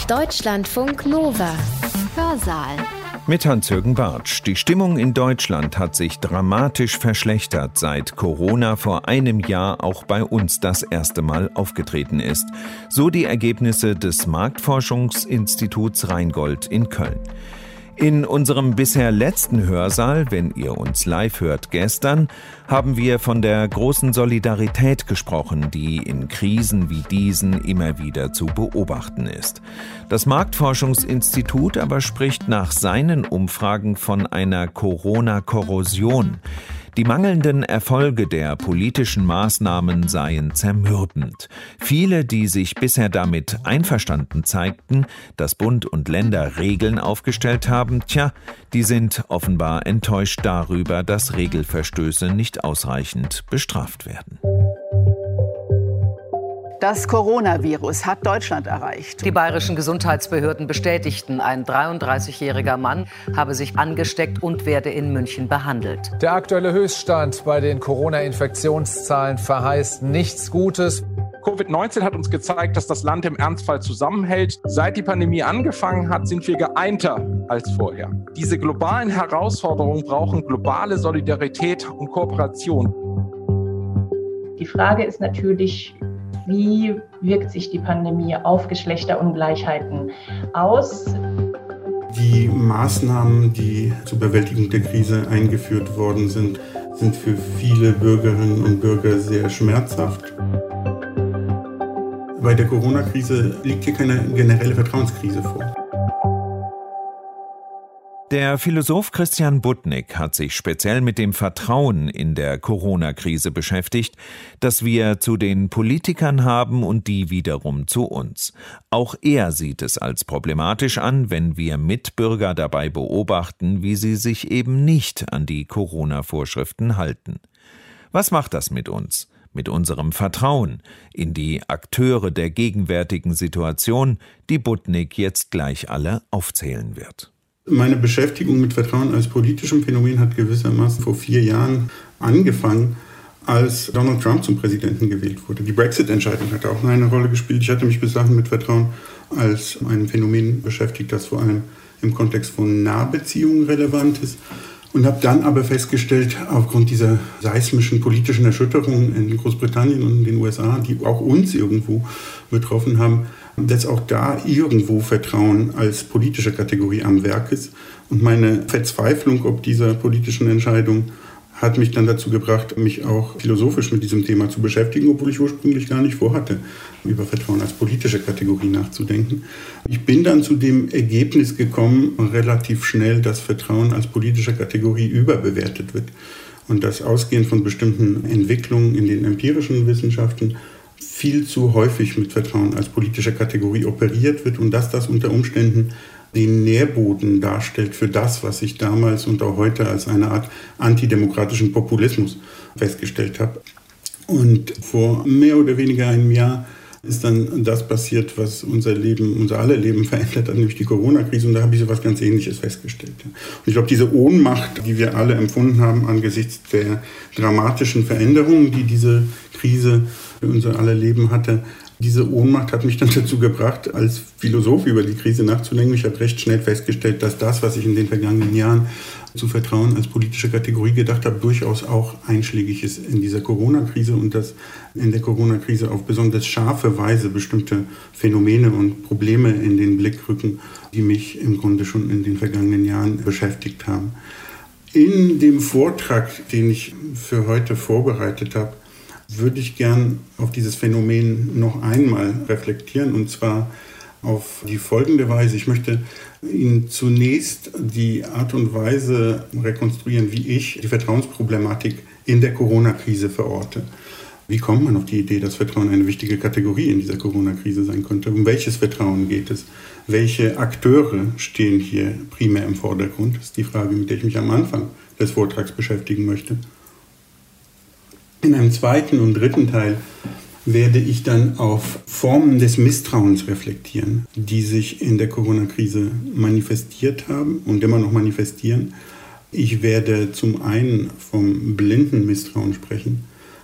Deutschlandfunk Nova. Hörsaal. Mit Hans-Jürgen Bartsch. Die Stimmung in Deutschland hat sich dramatisch verschlechtert, seit Corona vor einem Jahr auch bei uns das erste Mal aufgetreten ist. So die Ergebnisse des Marktforschungsinstituts Rheingold in Köln. In unserem bisher letzten Hörsaal, wenn ihr uns live hört gestern, haben wir von der großen Solidarität gesprochen, die in Krisen wie diesen immer wieder zu beobachten ist. Das Marktforschungsinstitut aber spricht nach seinen Umfragen von einer Corona-Korrosion. Die mangelnden Erfolge der politischen Maßnahmen seien zermürbend. Viele, die sich bisher damit einverstanden zeigten, dass Bund und Länder Regeln aufgestellt haben, die sind offenbar enttäuscht darüber, dass Regelverstöße nicht ausreichend bestraft werden. Das Coronavirus hat Deutschland erreicht. Die bayerischen Gesundheitsbehörden bestätigten, ein 33-jähriger Mann habe sich angesteckt und werde in München behandelt. Der aktuelle Höchststand bei den Corona-Infektionszahlen verheißt nichts Gutes. Covid-19 hat uns gezeigt, dass das Land im Ernstfall zusammenhält. Seit die Pandemie angefangen hat, sind wir geeinter als vorher. Diese globalen Herausforderungen brauchen globale Solidarität und Kooperation. Die Frage ist natürlich, wie wirkt sich die Pandemie auf Geschlechterungleichheiten aus? Die Maßnahmen, die zur Bewältigung der Krise eingeführt worden sind, sind für viele Bürgerinnen und Bürger sehr schmerzhaft. Bei der Corona-Krise liegt hier keine generelle Vertrauenskrise vor. Der Philosoph Christian Budnik hat sich speziell mit dem Vertrauen in der Corona-Krise beschäftigt, das wir zu den Politikern haben und die wiederum zu uns. Auch er sieht es als problematisch an, wenn wir Mitbürger dabei beobachten, wie sie sich eben nicht an die Corona-Vorschriften halten. Was macht das mit uns? Mit unserem Vertrauen in die Akteure der gegenwärtigen Situation, die Budnik jetzt gleich alle aufzählen wird. Meine Beschäftigung mit Vertrauen als politischem Phänomen hat gewissermaßen vor 4 Jahren angefangen, als Donald Trump zum Präsidenten gewählt wurde. Die Brexit-Entscheidung hat auch eine Rolle gespielt. Ich hatte mich bis dahin mit Vertrauen als ein Phänomen beschäftigt, das vor allem im Kontext von Nahbeziehungen relevant ist. Und habe dann aber festgestellt, aufgrund dieser seismischen politischen Erschütterungen in Großbritannien und in den USA, die auch uns irgendwo betroffen haben, dass auch da irgendwo Vertrauen als politische Kategorie am Werk ist. Und meine Verzweiflung ob dieser politischen Entscheidung hat mich dann dazu gebracht, mich auch philosophisch mit diesem Thema zu beschäftigen, obwohl ich ursprünglich gar nicht vorhatte, über Vertrauen als politische Kategorie nachzudenken. Ich bin dann zu dem Ergebnis gekommen, relativ schnell, dass Vertrauen als politische Kategorie überbewertet wird und dass ausgehend von bestimmten Entwicklungen in den empirischen Wissenschaften viel zu häufig mit Vertrauen als politische Kategorie operiert wird und dass das unter Umständen den Nährboden darstellt für das, was ich damals und auch heute als eine Art antidemokratischen Populismus festgestellt habe. Und vor mehr oder weniger einem Jahr ist dann das passiert, was unser aller Leben verändert hat, nämlich die Corona-Krise. Und da habe ich so etwas ganz Ähnliches festgestellt. Und ich glaube, diese Ohnmacht, die wir alle empfunden haben angesichts der dramatischen Veränderungen, die diese Krise für unser aller Leben hatte, diese Ohnmacht hat mich dann dazu gebracht, als Philosoph über die Krise nachzudenken. Ich habe recht schnell festgestellt, dass das, was ich in den vergangenen Jahren zu Vertrauen als politische Kategorie gedacht habe, durchaus auch einschlägig ist in dieser Corona-Krise und dass in der Corona-Krise auf besonders scharfe Weise bestimmte Phänomene und Probleme in den Blick rücken, die mich im Grunde schon in den vergangenen Jahren beschäftigt haben. In dem Vortrag, den ich für heute vorbereitet habe, würde ich gern auf dieses Phänomen noch einmal reflektieren, und zwar auf die folgende Weise. Ich möchte Ihnen zunächst die Art und Weise rekonstruieren, wie ich die Vertrauensproblematik in der Corona-Krise verorte. Wie kommt man auf die Idee, dass Vertrauen eine wichtige Kategorie in dieser Corona-Krise sein könnte? Um welches Vertrauen geht es? Welche Akteure stehen hier primär im Vordergrund? Das ist die Frage, mit der ich mich am Anfang des Vortrags beschäftigen möchte. In einem zweiten und dritten Teil werde ich dann auf Formen des Misstrauens reflektieren, die sich in der Corona-Krise manifestiert haben und immer noch manifestieren. Ich werde zum einen vom blinden Misstrauen sprechen,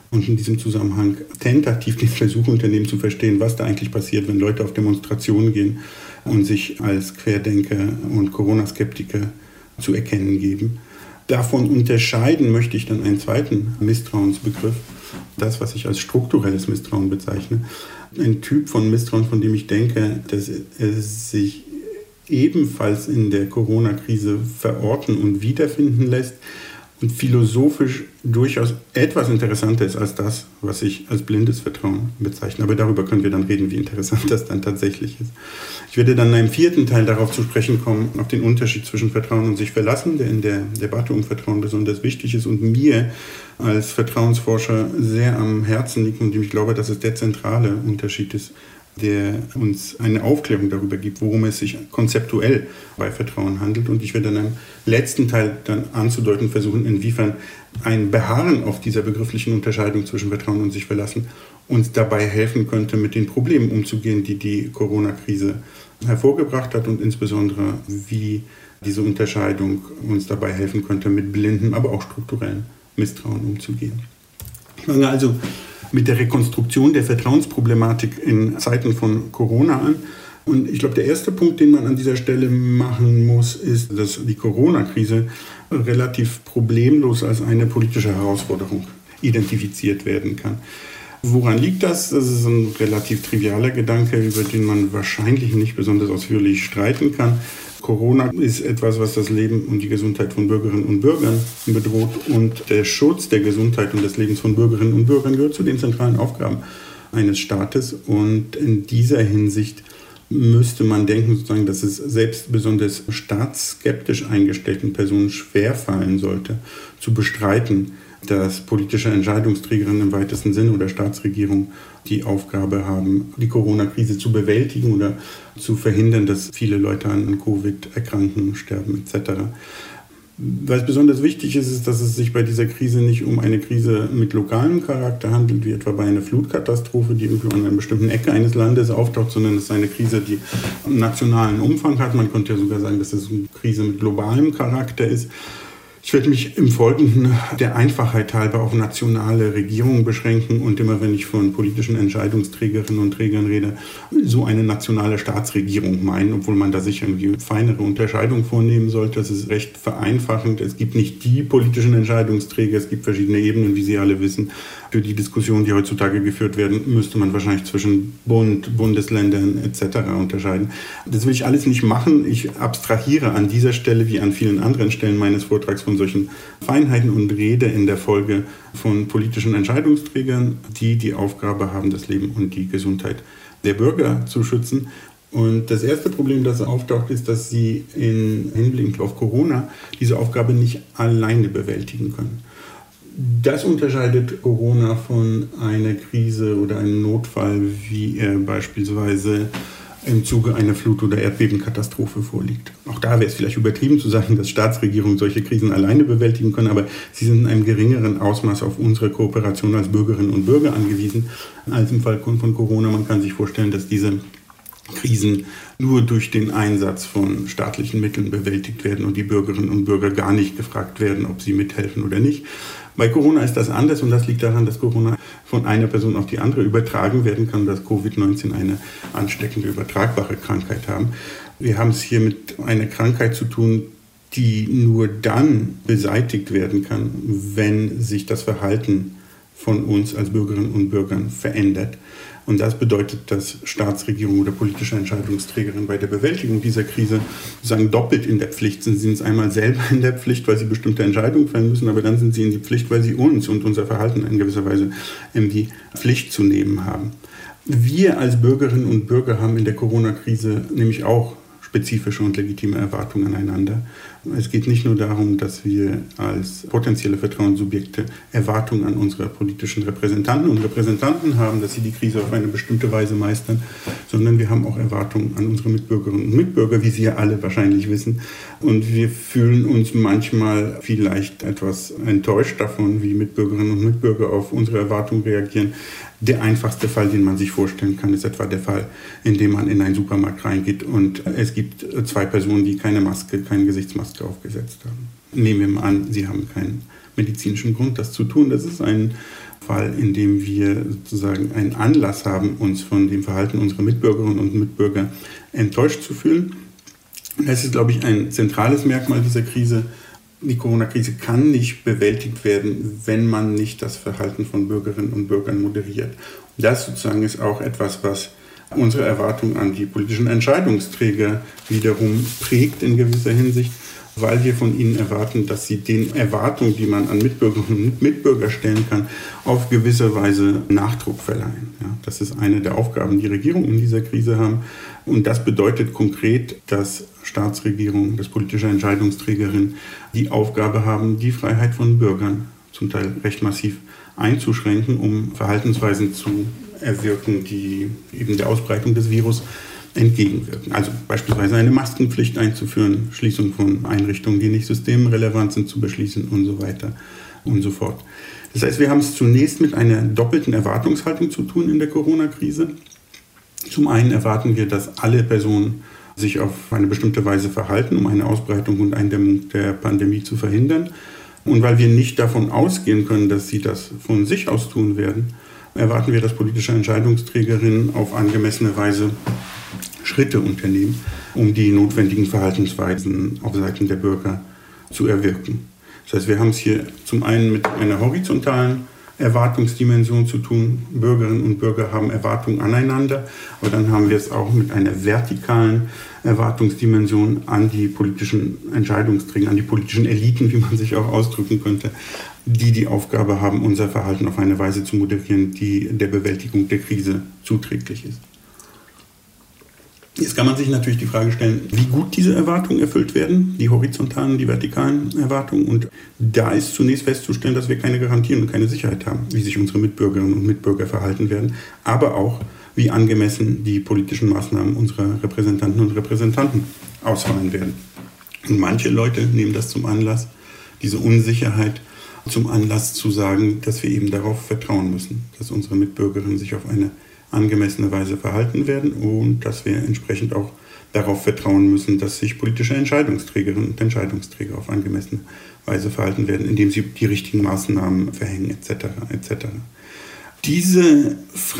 und in diesem Zusammenhang tentativ den Versuch unternehmen zu verstehen, was da eigentlich passiert, wenn Leute auf Demonstrationen gehen und sich als Querdenker und Corona-Skeptiker zu erkennen geben. Davon unterscheiden möchte ich dann einen zweiten Misstrauensbegriff, das, was ich als strukturelles Misstrauen bezeichne. Ein Typ von Misstrauen, von dem ich denke, dass es sich ebenfalls in der Corona-Krise verorten und wiederfinden lässt und philosophisch durchaus etwas interessanter ist als das, was ich als blindes Vertrauen bezeichne. Aber darüber können wir dann reden, wie interessant das dann tatsächlich ist. Ich werde dann in einem vierten Teil darauf zu sprechen kommen, auf den Unterschied zwischen Vertrauen und sich verlassen, der in der Debatte um Vertrauen besonders wichtig ist und mir als Vertrauensforscher sehr am Herzen liegt und ich glaube, dass es der zentrale Unterschied ist, der uns eine Aufklärung darüber gibt, worum es sich konzeptuell bei Vertrauen handelt. Und ich werde dann im letzten Teil dann anzudeuten versuchen, inwiefern ein Beharren auf dieser begrifflichen Unterscheidung zwischen Vertrauen und sich verlassen uns dabei helfen könnte, mit den Problemen umzugehen, die die Corona-Krise hervorgebracht hat und insbesondere, wie diese Unterscheidung uns dabei helfen könnte, mit blindem, aber auch strukturellem Misstrauen umzugehen. Ich fange also mit der Rekonstruktion der Vertrauensproblematik in Zeiten von Corona an. Und ich glaube, der erste Punkt, den man an dieser Stelle machen muss, ist, dass die Corona-Krise relativ problemlos als eine politische Herausforderung identifiziert werden kann. Woran liegt das? Das ist ein relativ trivialer Gedanke, über den man wahrscheinlich nicht besonders ausführlich streiten kann. Corona ist etwas, was das Leben und die Gesundheit von Bürgerinnen und Bürgern bedroht. Und der Schutz der Gesundheit und des Lebens von Bürgerinnen und Bürgern gehört zu den zentralen Aufgaben eines Staates. Und in dieser Hinsicht müsste man denken, sozusagen, dass es selbst besonders staatsskeptisch eingestellten Personen schwerfallen sollte, zu bestreiten, dass politische Entscheidungsträgerinnen im weitesten Sinne oder Staatsregierung die Aufgabe haben, die Corona-Krise zu bewältigen oder zu verhindern, dass viele Leute an Covid erkranken, sterben etc. Was besonders wichtig ist, ist, dass es sich bei dieser Krise nicht um eine Krise mit lokalem Charakter handelt, wie etwa bei einer Flutkatastrophe, die irgendwo an einer bestimmten Ecke eines Landes auftaucht, sondern es ist eine Krise, die einen nationalen Umfang hat. Man könnte ja sogar sagen, dass es eine Krise mit globalem Charakter ist. Ich werde mich im Folgenden der Einfachheit halber auf nationale Regierungen beschränken und immer, wenn ich von politischen Entscheidungsträgerinnen und Trägern rede, so eine nationale Staatsregierung meinen, obwohl man da sicher irgendwie feinere Unterscheidungen vornehmen sollte. Das ist recht vereinfachend. Es gibt nicht die politischen Entscheidungsträger, es gibt verschiedene Ebenen, wie Sie alle wissen. Für die Diskussionen, die heutzutage geführt werden, müsste man wahrscheinlich zwischen Bund, Bundesländern etc. unterscheiden. Das will ich alles nicht machen. Ich abstrahiere an dieser Stelle wie an vielen anderen Stellen meines Vortrags von solchen Feinheiten und rede in der Folge von politischen Entscheidungsträgern, die die Aufgabe haben, das Leben und die Gesundheit der Bürger zu schützen. Und das erste Problem, das auftaucht, ist, dass sie in Hinblick auf Corona diese Aufgabe nicht alleine bewältigen können. Das unterscheidet Corona von einer Krise oder einem Notfall, wie er beispielsweise im Zuge einer Flut- oder Erdbebenkatastrophe vorliegt. Auch da wäre es vielleicht übertrieben zu sagen, dass Staatsregierungen solche Krisen alleine bewältigen können, aber sie sind in einem geringeren Ausmaß auf unsere Kooperation als Bürgerinnen und Bürger angewiesen als im Fall von Corona. Man kann sich vorstellen, dass diese Krisen nur durch den Einsatz von staatlichen Mitteln bewältigt werden und die Bürgerinnen und Bürger gar nicht gefragt werden, ob sie mithelfen oder nicht. Bei Corona ist das anders und das liegt daran, dass Corona von einer Person auf die andere übertragen werden kann, dass Covid-19 eine ansteckende, übertragbare Krankheit haben. Wir haben es hier mit einer Krankheit zu tun, die nur dann beseitigt werden kann, wenn sich das Verhalten von uns als Bürgerinnen und Bürgern verändert. Und das bedeutet, dass Staatsregierung oder politische Entscheidungsträgerinnen bei der Bewältigung dieser Krise sozusagen doppelt in der Pflicht sind. Sie sind einmal selber in der Pflicht, weil sie bestimmte Entscheidungen fällen müssen, aber dann sind sie in die Pflicht, weil sie uns und unser Verhalten in gewisser Weise in die Pflicht zu nehmen haben. Wir als Bürgerinnen und Bürger haben in der Corona-Krise nämlich auch spezifische und legitime Erwartungen aneinander. Es geht nicht nur darum, dass wir als potenzielle Vertrauenssubjekte Erwartungen an unsere politischen Repräsentanten und Repräsentanten haben, dass sie die Krise auf eine bestimmte Weise meistern, sondern wir haben auch Erwartungen an unsere Mitbürgerinnen und Mitbürger, wie Sie ja alle wahrscheinlich wissen. Und wir fühlen uns manchmal vielleicht etwas enttäuscht davon, wie Mitbürgerinnen und Mitbürger auf unsere Erwartungen reagieren. Der einfachste Fall, den man sich vorstellen kann, ist etwa der Fall, in dem man in einen Supermarkt reingeht und es gibt zwei Personen, die keine Gesichtsmaske aufgesetzt haben. Nehmen wir mal an, Sie haben kein medizinischen Grund, das zu tun. Das ist ein Fall, in dem wir sozusagen einen Anlass haben, uns von dem Verhalten unserer Mitbürgerinnen und Mitbürger enttäuscht zu fühlen. Das ist, glaube ich, ein zentrales Merkmal dieser Krise. Die Corona-Krise kann nicht bewältigt werden, wenn man nicht das Verhalten von Bürgerinnen und Bürgern moderiert. Und das sozusagen ist auch etwas, was unsere Erwartungen an die politischen Entscheidungsträger wiederum prägt in gewisser Hinsicht, weil wir von ihnen erwarten, dass sie den Erwartungen, die man an Mitbürgerinnen und Mitbürger stellen kann, auf gewisse Weise Nachdruck verleihen. Ja, das ist eine der Aufgaben, die Regierungen in dieser Krise haben. Und das bedeutet konkret, dass Staatsregierungen, dass politische Entscheidungsträgerinnen die Aufgabe haben, die Freiheit von Bürgern zum Teil recht massiv einzuschränken, um Verhaltensweisen zu erwirken, die eben der Ausbreitung des Virus entgegenwirken. Also beispielsweise eine Maskenpflicht einzuführen, Schließung von Einrichtungen, die nicht systemrelevant sind, zu beschließen und so weiter und so fort. Das heißt, wir haben es zunächst mit einer doppelten Erwartungshaltung zu tun in der Corona-Krise. Zum einen erwarten wir, dass alle Personen sich auf eine bestimmte Weise verhalten, um eine Ausbreitung und Eindämmung der Pandemie zu verhindern. Und weil wir nicht davon ausgehen können, dass sie das von sich aus tun werden, erwarten wir, dass politische Entscheidungsträgerinnen auf angemessene Weise Schritte unternehmen, um die notwendigen Verhaltensweisen auf Seiten der Bürger zu erwirken. Das heißt, wir haben es hier zum einen mit einer horizontalen Erwartungsdimension zu tun. Bürgerinnen und Bürger haben Erwartungen aneinander, aber dann haben wir es auch mit einer vertikalen Erwartungsdimension an die politischen Entscheidungsträger, an die politischen Eliten, wie man sich auch ausdrücken könnte, die Aufgabe haben, unser Verhalten auf eine Weise zu moderieren, die der Bewältigung der Krise zuträglich ist. Jetzt kann man sich natürlich die Frage stellen, wie gut diese Erwartungen erfüllt werden, die horizontalen, die vertikalen Erwartungen. Und da ist zunächst festzustellen, dass wir keine Garantien und keine Sicherheit haben, wie sich unsere Mitbürgerinnen und Mitbürger verhalten werden, aber auch, wie angemessen die politischen Maßnahmen unserer Repräsentanten und Repräsentanten ausfallen werden. Und manche Leute nehmen das zum Anlass, diese Unsicherheit zum Anlass zu sagen, dass wir eben darauf vertrauen müssen, dass unsere Mitbürgerinnen sich auf eine angemessene Weise verhalten werden und dass wir entsprechend auch darauf vertrauen müssen, dass sich politische Entscheidungsträgerinnen und Entscheidungsträger auf angemessene Weise verhalten werden, indem sie die richtigen Maßnahmen verhängen etc. etc. Diese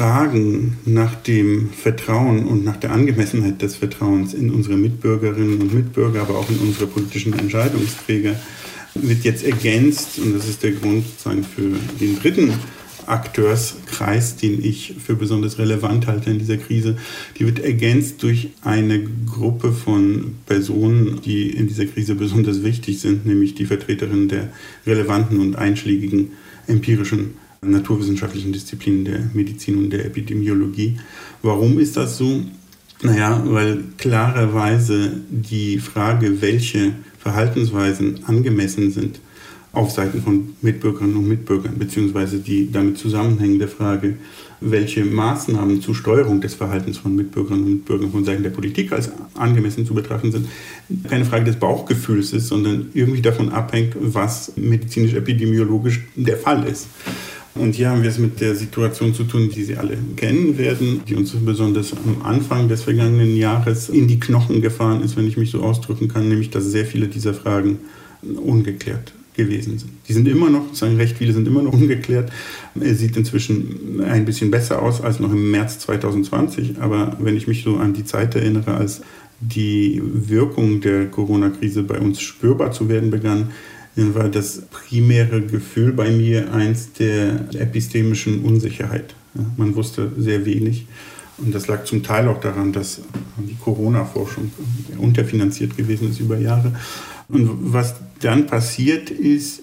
Fragen nach dem Vertrauen und nach der Angemessenheit des Vertrauens in unsere Mitbürgerinnen und Mitbürger, aber auch in unsere politischen Entscheidungsträger, wird jetzt ergänzt, und das ist der Grund sozusagen für den dritten Akteurskreis, den ich für besonders relevant halte in dieser Krise, die wird ergänzt durch eine Gruppe von Personen, die in dieser Krise besonders wichtig sind, nämlich die Vertreterinnen der relevanten und einschlägigen empirischen naturwissenschaftlichen Disziplinen der Medizin und der Epidemiologie. Warum ist das so? Naja, weil klarerweise die Frage, welche Verhaltensweisen angemessen sind, auf Seiten von Mitbürgerinnen und Mitbürgern, beziehungsweise die damit zusammenhängende Frage, welche Maßnahmen zur Steuerung des Verhaltens von Mitbürgerinnen und Mitbürgern von Seiten der Politik als angemessen zu betrachten sind, keine Frage des Bauchgefühls ist, sondern irgendwie davon abhängt, was medizinisch-epidemiologisch der Fall ist. Und hier haben wir es mit der Situation zu tun, die Sie alle kennen werden, die uns besonders am Anfang des vergangenen Jahres in die Knochen gefahren ist, wenn ich mich so ausdrücken kann, nämlich dass sehr viele dieser Fragen ungeklärt gewesen sind. Die sind immer noch, recht viele sind immer noch ungeklärt. Es sieht inzwischen ein bisschen besser aus als noch im März 2020, aber wenn ich mich so an die Zeit erinnere, als die Wirkung der Corona-Krise bei uns spürbar zu werden begann, dann war das primäre Gefühl bei mir eins der epistemischen Unsicherheit. Ja, man wusste sehr wenig. Und das lag zum Teil auch daran, dass die Corona-Forschung unterfinanziert gewesen ist über Jahre. Und was dann passiert ist,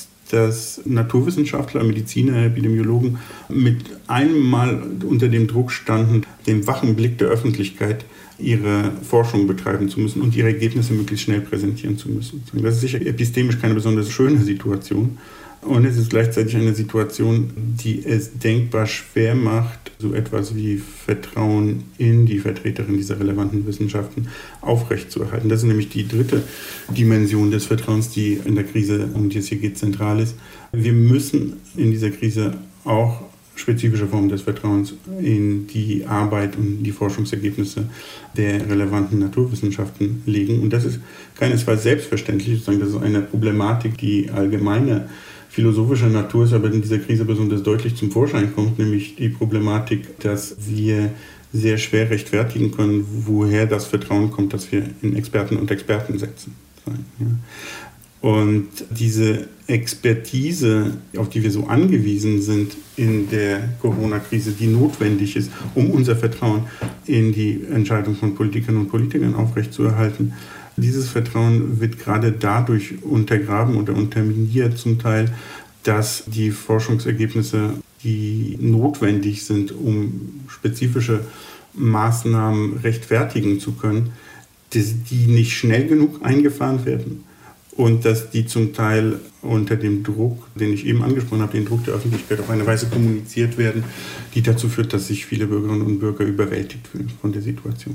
dass Naturwissenschaftler, Mediziner, Epidemiologen mit einem Mal unter dem Druck standen, dem wachen Blick der Öffentlichkeit ihre Forschung betreiben zu müssen und ihre Ergebnisse möglichst schnell präsentieren zu müssen. Das ist sicher epistemisch keine besonders schöne Situation. Und es ist gleichzeitig eine Situation, die es denkbar schwer macht, so etwas wie Vertrauen in die Vertreterin dieser relevanten Wissenschaften aufrechtzuerhalten. Das ist nämlich die dritte Dimension des Vertrauens, die in der Krise, um die es hier geht, zentral ist. Wir müssen in dieser Krise auch spezifische Formen des Vertrauens in die Arbeit und die Forschungsergebnisse der relevanten Naturwissenschaften legen. Und das ist keinesfalls selbstverständlich, das ist eine Problematik, die allgemeine philosophischer Natur ist, aber in dieser Krise besonders deutlich zum Vorschein kommt, nämlich die Problematik, dass wir sehr schwer rechtfertigen können, woher das Vertrauen kommt, das wir in Experten und Experten setzen. Und diese Expertise, auf die wir so angewiesen sind in der Corona-Krise, die notwendig ist, um unser Vertrauen in die Entscheidung von Politikern und Politikern aufrechtzuerhalten, dieses Vertrauen wird gerade dadurch untergraben oder unterminiert zum Teil, dass die Forschungsergebnisse, die notwendig sind, um spezifische Maßnahmen rechtfertigen zu können, dass die nicht schnell genug eingefahren werden und dass die zum Teil unter dem Druck, den ich eben angesprochen habe, den Druck der Öffentlichkeit auf eine Weise kommuniziert werden, die dazu führt, dass sich viele Bürgerinnen und Bürger überwältigt fühlen von der Situation.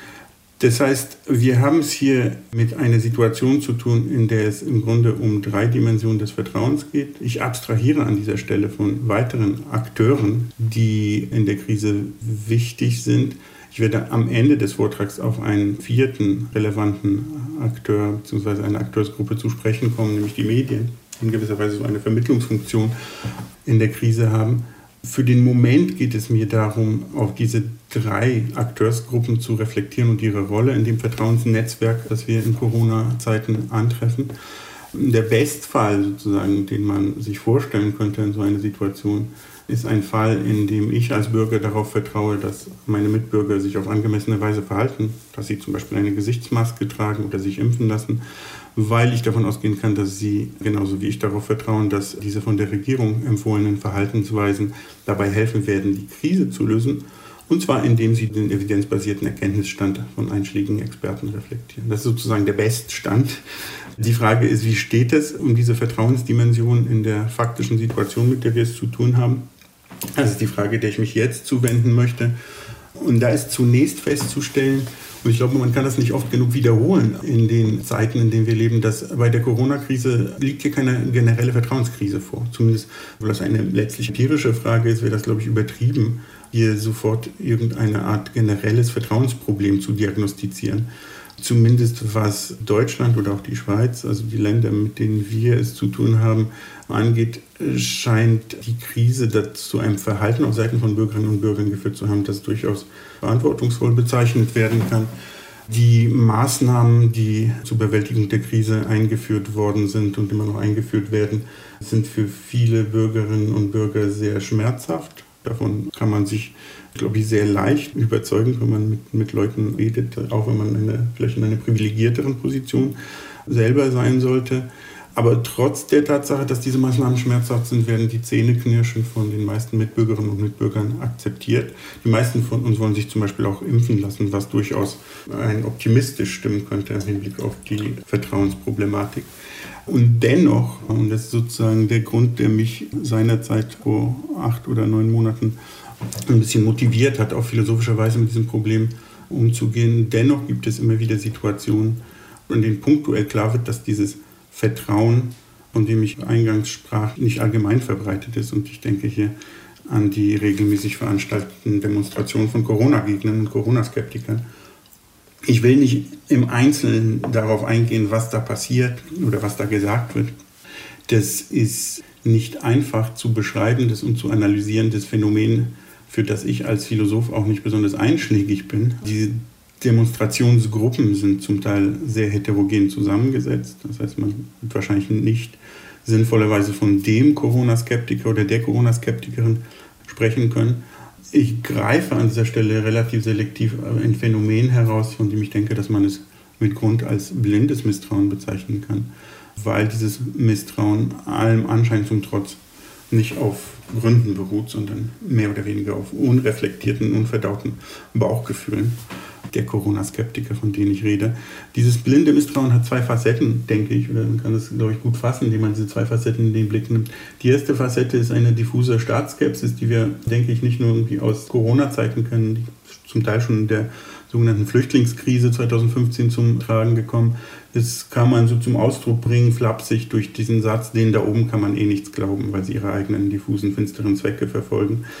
Das heißt, wir haben es hier mit einer Situation zu tun, in der es im Grunde um 3 Dimensionen des Vertrauens geht. Ich abstrahiere an dieser Stelle von weiteren Akteuren, die in der Krise wichtig sind. Ich werde am Ende des Vortrags auf einen 4. relevanten Akteur bzw. eine Akteursgruppe zu sprechen kommen, nämlich die Medien, die in gewisser Weise so eine Vermittlungsfunktion in der Krise haben. Für den Moment geht es mir darum, auf diese 3 Akteursgruppen zu reflektieren und ihre Rolle in dem Vertrauensnetzwerk, das wir in Corona-Zeiten antreffen. Der Bestfall sozusagen, den man sich vorstellen könnte in so einer Situation, ist ein Fall, in dem ich als Bürger darauf vertraue, dass meine Mitbürger sich auf angemessene Weise verhalten, dass sie zum Beispiel eine Gesichtsmaske tragen oder sich impfen lassen, weil ich davon ausgehen kann, dass sie, genauso wie ich darauf vertrauen, dass diese von der Regierung empfohlenen Verhaltensweisen dabei helfen werden, die Krise zu lösen, und zwar indem sie den evidenzbasierten Erkenntnisstand von einschlägigen Experten reflektieren. Das ist sozusagen der Beststand. Die Frage ist, wie steht es um diese Vertrauensdimension in der faktischen Situation, mit der wir es zu tun haben? Das ist die Frage, der ich mich jetzt zuwenden möchte. Und da ist zunächst festzustellen, und ich glaube, man kann das nicht oft genug wiederholen in den Zeiten, in denen wir leben, dass bei der Corona-Krise liegt hier keine generelle Vertrauenskrise vor. Zumindest, weil das eine letztlich empirische Frage ist, wäre das, glaube ich, übertrieben, hier sofort irgendeine Art generelles Vertrauensproblem zu diagnostizieren. Zumindest was Deutschland oder auch die Schweiz, also die Länder, mit denen wir es zu tun haben, angeht, scheint die Krise zu einem Verhalten auf Seiten von Bürgerinnen und Bürgern geführt zu haben, das durchaus verantwortungsvoll bezeichnet werden kann. Die Maßnahmen, die zur Bewältigung der Krise eingeführt worden sind und immer noch eingeführt werden, sind für viele Bürgerinnen und Bürger sehr schmerzhaft. Davon kann man sich, glaube ich, sehr leicht überzeugen, wenn man mit Leuten redet, auch wenn man vielleicht in einer privilegierteren Position selber sein sollte. Aber trotz der Tatsache, dass diese Maßnahmen schmerzhaft sind, werden die Zähneknirschen von den meisten Mitbürgerinnen und Mitbürgern akzeptiert. Die meisten von uns wollen sich zum Beispiel auch impfen lassen, was durchaus einen optimistisch stimmen könnte im Hinblick auf die Vertrauensproblematik. Und dennoch, und das ist sozusagen der Grund, der mich seinerzeit vor 8 oder 9 Monaten ein bisschen motiviert hat, auch philosophischerweise mit diesem Problem umzugehen, dennoch gibt es immer wieder Situationen, in denen punktuell klar wird, dass dieses Vertrauen, von dem ich eingangs sprach, nicht allgemein verbreitet ist. Und ich denke hier an die regelmäßig veranstalteten Demonstrationen von Corona-Gegnern und Corona-Skeptikern. Ich will nicht im Einzelnen darauf eingehen, was da passiert oder was da gesagt wird. Das ist nicht einfach zu beschreibendes und zu analysierendes Phänomen, für das ich als Philosoph auch nicht besonders einschlägig bin. Die Demonstrationsgruppen sind zum Teil sehr heterogen zusammengesetzt. Das heißt, man wird wahrscheinlich nicht sinnvollerweise von dem Corona-Skeptiker oder der Corona-Skeptikerin sprechen können. Ich greife an dieser Stelle relativ selektiv ein Phänomen heraus, von dem ich denke, dass man es mit Grund als blindes Misstrauen bezeichnen kann, weil dieses Misstrauen allem Anschein zum Trotz nicht auf Gründen beruht, sondern mehr oder weniger auf unreflektierten, unverdauten Bauchgefühlen der Corona-Skeptiker, von denen ich rede. Dieses blinde Misstrauen hat 2 Facetten, denke ich, oder man kann das, glaube ich, gut fassen, indem man diese 2 Facetten in den Blick nimmt. Die erste Facette ist eine diffuse Staatsskepsis, die wir, denke ich, nicht nur irgendwie aus Corona-Zeiten kennen, die zum Teil schon in der sogenannten Flüchtlingskrise 2015 zum Tragen gekommen. Das kann man so zum Ausdruck bringen, flapsig durch diesen Satz, denen da oben kann man eh nichts glauben, weil sie ihre eigenen diffusen, finsteren Zwecke verfolgen.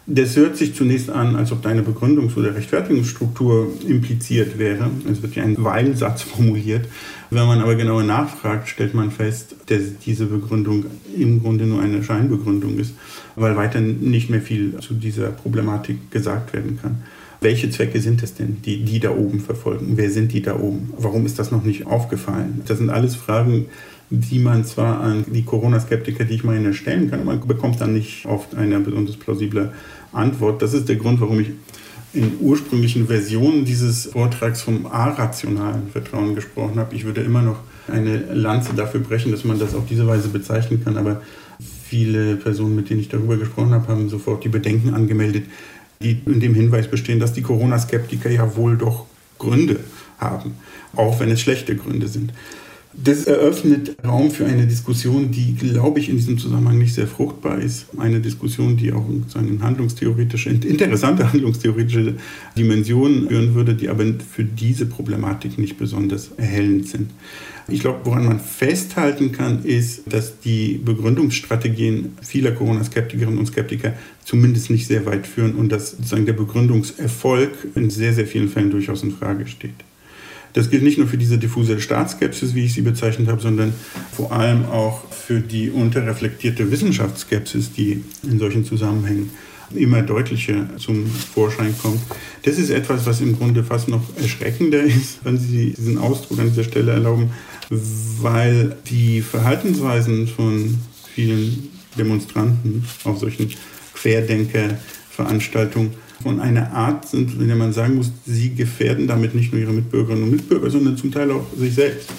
Das hört sich zunächst an, als ob da eine Begründungs- oder Rechtfertigungsstruktur impliziert wäre. Es wird ja ein Weil-Satz formuliert. Wenn man aber genauer nachfragt, stellt man fest, dass diese Begründung im Grunde nur eine Scheinbegründung ist, weil weiter nicht mehr viel zu dieser Problematik gesagt werden kann. Welche Zwecke sind es denn, die da oben verfolgen? Wer sind die da oben? Warum ist das noch nicht aufgefallen? Das sind alles Fragen, die man zwar an die Corona-Skeptiker, die ich meine, stellen kann, aber man bekommt dann nicht oft eine besonders plausible Antwort. Das ist der Grund, warum ich in ursprünglichen Versionen dieses Vortrags vom arationalen Vertrauen gesprochen habe. Ich würde immer noch eine Lanze dafür brechen, dass man das auf diese Weise bezeichnen kann, aber viele Personen, mit denen ich darüber gesprochen habe, haben sofort die Bedenken angemeldet, die in dem Hinweis bestehen, dass die Corona-Skeptiker ja wohl doch Gründe haben, auch wenn es schlechte Gründe sind. Das eröffnet Raum für eine Diskussion, die, glaube ich, in diesem Zusammenhang nicht sehr fruchtbar ist. Eine Diskussion, die auch eine interessante handlungstheoretische Dimension führen würde, die aber für diese Problematik nicht besonders erhellend sind. Ich glaube, woran man festhalten kann, ist, dass die Begründungsstrategien vieler Corona-Skeptikerinnen und Skeptiker zumindest nicht sehr weit führen und dass sozusagen der Begründungserfolg in sehr, sehr vielen Fällen durchaus in Frage steht. Das gilt nicht nur für diese diffuse Staatsskepsis, wie ich sie bezeichnet habe, sondern vor allem auch für die unterreflektierte Wissenschaftsskepsis, die in solchen Zusammenhängen immer deutlicher zum Vorschein kommt. Das ist etwas, was im Grunde fast noch erschreckender ist, wenn Sie diesen Ausdruck an dieser Stelle erlauben, weil die Verhaltensweisen von vielen Demonstranten auf solchen Querdenker-Veranstaltungen von einer Art sind, in der man sagen muss, sie gefährden damit nicht nur ihre Mitbürgerinnen und Mitbürger, sondern zum Teil auch sich selbst.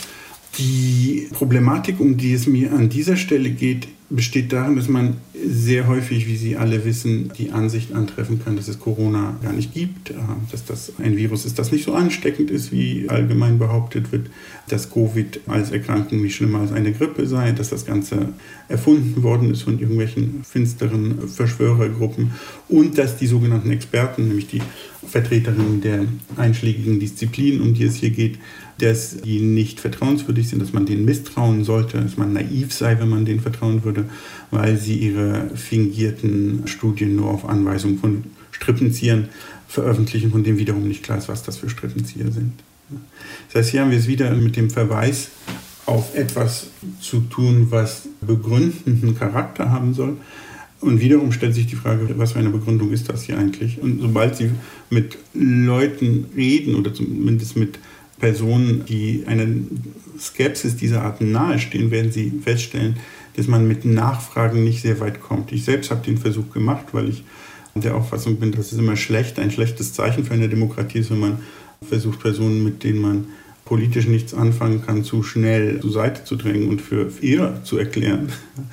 Die Problematik, um die es mir an dieser Stelle geht, besteht darin, dass man sehr häufig, wie Sie alle wissen, die Ansicht antreffen kann, dass es Corona gar nicht gibt, dass das ein Virus ist, das nicht so ansteckend ist, wie allgemein behauptet wird, dass Covid als Erkrankung nicht schlimmer als eine Grippe sei, dass das Ganze erfunden worden ist von irgendwelchen finsteren Verschwörergruppen und dass die sogenannten Experten, nämlich die Vertreterinnen der einschlägigen Disziplinen, um die es hier geht, dass die nicht vertrauenswürdig sind, dass man denen misstrauen sollte, dass man naiv sei, wenn man denen vertrauen würde, weil sie ihre fingierten Studien nur auf Anweisung von Strippenziehern veröffentlichen, von denen wiederum nicht klar ist, was das für Strippenzieher sind. Das heißt, hier haben wir es wieder mit dem Verweis auf etwas zu tun, was begründenden Charakter haben soll. Und wiederum stellt sich die Frage, was für eine Begründung ist das hier eigentlich? Und sobald Sie mit Leuten reden oder zumindest mit Personen, die einer Skepsis dieser Art nahestehen, werden Sie feststellen, dass man mit Nachfragen nicht sehr weit kommt. Ich selbst habe den Versuch gemacht, weil ich der Auffassung bin, dass es immer ein schlechtes Zeichen für eine Demokratie ist, wenn man versucht, Personen, mit denen man politisch nichts anfangen kann, zu schnell zur Seite zu drängen und für Irre zu erklären.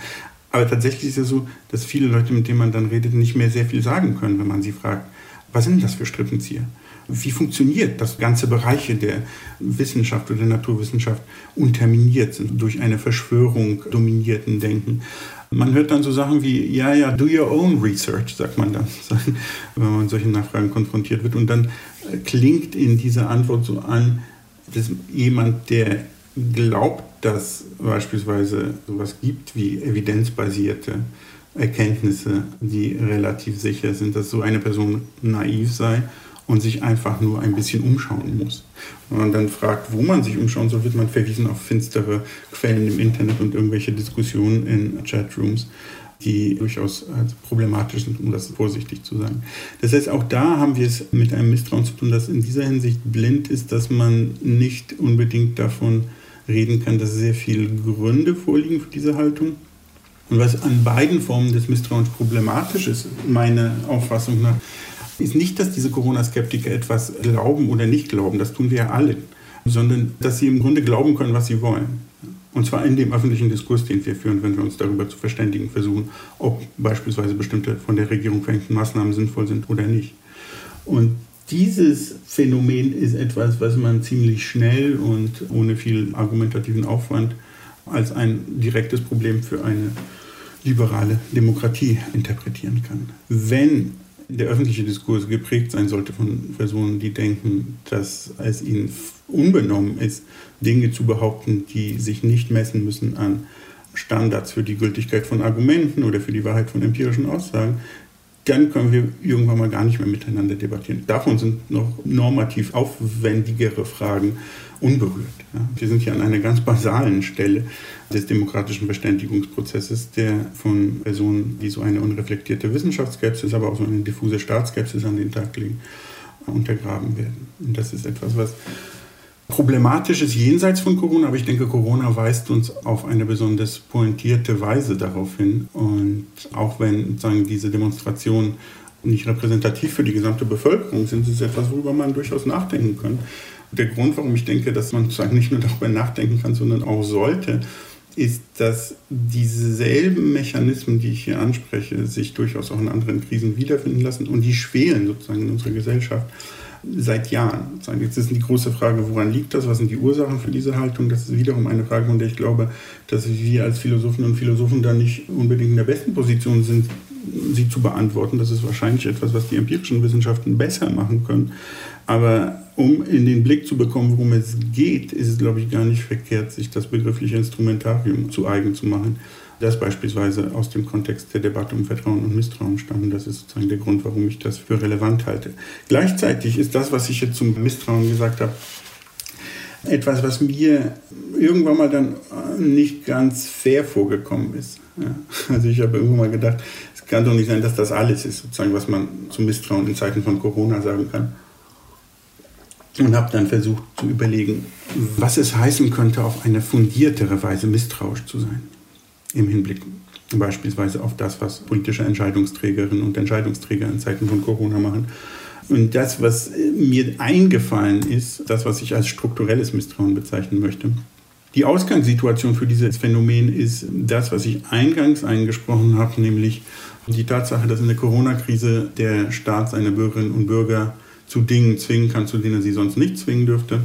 Aber tatsächlich ist es so, dass viele Leute, mit denen man dann redet, nicht mehr sehr viel sagen können, wenn man sie fragt, was sind das für Strippenzieher? Wie funktioniert, dass ganze Bereiche der Wissenschaft oder der Naturwissenschaft unterminiert sind, durch eine Verschwörung dominierten Denken? Man hört dann so Sachen wie, ja, do your own research, sagt man dann, wenn man mit solchen Nachfragen konfrontiert wird. Und dann klingt in dieser Antwort so an, dass jemand, der glaubt, dass beispielsweise sowas gibt wie evidenzbasierte Erkenntnisse, die relativ sicher sind, dass so eine Person naiv sei und sich einfach nur ein bisschen umschauen muss. Wenn man dann fragt, wo man sich umschauen soll, wird man verwiesen auf finstere Quellen im Internet und irgendwelche Diskussionen in Chatrooms, die durchaus problematisch sind, um das vorsichtig zu sagen. Das heißt, auch da haben wir es mit einem Misstrauen zu tun, das in dieser Hinsicht blind ist, dass man nicht unbedingt davon reden kann, dass sehr viele Gründe vorliegen für diese Haltung. Und was an beiden Formen des Misstrauens problematisch ist, meiner Auffassung nach, ist nicht, dass diese Corona-Skeptiker etwas glauben oder nicht glauben, das tun wir ja alle, sondern dass sie im Grunde glauben können, was sie wollen. Und zwar in dem öffentlichen Diskurs, den wir führen, wenn wir uns darüber zu verständigen versuchen, ob beispielsweise bestimmte von der Regierung verhängten Maßnahmen sinnvoll sind oder nicht. Und dieses Phänomen ist etwas, was man ziemlich schnell und ohne viel argumentativen Aufwand als ein direktes Problem für eine liberale Demokratie interpretieren kann. Wenn der öffentliche Diskurs geprägt sein sollte von Personen, die denken, dass es ihnen unbenommen ist, Dinge zu behaupten, die sich nicht messen müssen an Standards für die Gültigkeit von Argumenten oder für die Wahrheit von empirischen Aussagen, dann können wir irgendwann mal gar nicht mehr miteinander debattieren. Davon sind noch normativ aufwendigere Fragen unberührt. Ja. Wir sind hier an einer ganz basalen Stelle des demokratischen Verständigungsprozesses, der von Personen, die so eine unreflektierte Wissenschaftsskepsis, aber auch so eine diffuse Staatsskepsis an den Tag legen, untergraben werden. Und das ist etwas, was problematisch ist jenseits von Corona, aber ich denke, Corona weist uns auf eine besonders pointierte Weise darauf hin. Und auch wenn sozusagen diese Demonstrationen nicht repräsentativ für die gesamte Bevölkerung sind, ist es etwas, worüber man durchaus nachdenken kann. Der Grund, warum ich denke, dass man sozusagen nicht nur darüber nachdenken kann, sondern auch sollte, ist, dass dieselben Mechanismen, die ich hier anspreche, sich durchaus auch in anderen Krisen wiederfinden lassen und die schwelen sozusagen in unserer Gesellschaft seit Jahren. Jetzt ist die große Frage, woran liegt das? Was sind die Ursachen für diese Haltung? Das ist wiederum eine Frage, von der ich glaube, dass wir als Philosophinnen und Philosophen da nicht unbedingt in der besten Position sind, sie zu beantworten. Das ist wahrscheinlich etwas, was die empirischen Wissenschaften besser machen können. Aber um in den Blick zu bekommen, worum es geht, ist es, glaube ich, gar nicht verkehrt, sich das begriffliche Instrumentarium zu eigen zu machen, das beispielsweise aus dem Kontext der Debatte um Vertrauen und Misstrauen stammt. Das ist sozusagen der Grund, warum ich das für relevant halte. Gleichzeitig ist das, was ich jetzt zum Misstrauen gesagt habe, etwas, was mir irgendwann mal dann nicht ganz fair vorgekommen ist. Ja. Also ich habe irgendwann mal gedacht, es kann doch nicht sein, dass das alles ist, sozusagen, was man zum Misstrauen in Zeiten von Corona sagen kann. Und habe dann versucht zu überlegen, was es heißen könnte, auf eine fundiertere Weise misstrauisch zu sein. Im Hinblick beispielsweise auf das, was politische Entscheidungsträgerinnen und Entscheidungsträger in Zeiten von Corona machen. Und das, was mir eingefallen ist, das, was ich als strukturelles Misstrauen bezeichnen möchte. Die Ausgangssituation für dieses Phänomen ist das, was ich eingangs angesprochen habe, nämlich die Tatsache, dass in der Corona-Krise der Staat seine Bürgerinnen und Bürger zu Dingen zwingen kann, zu denen er sie sonst nicht zwingen dürfte.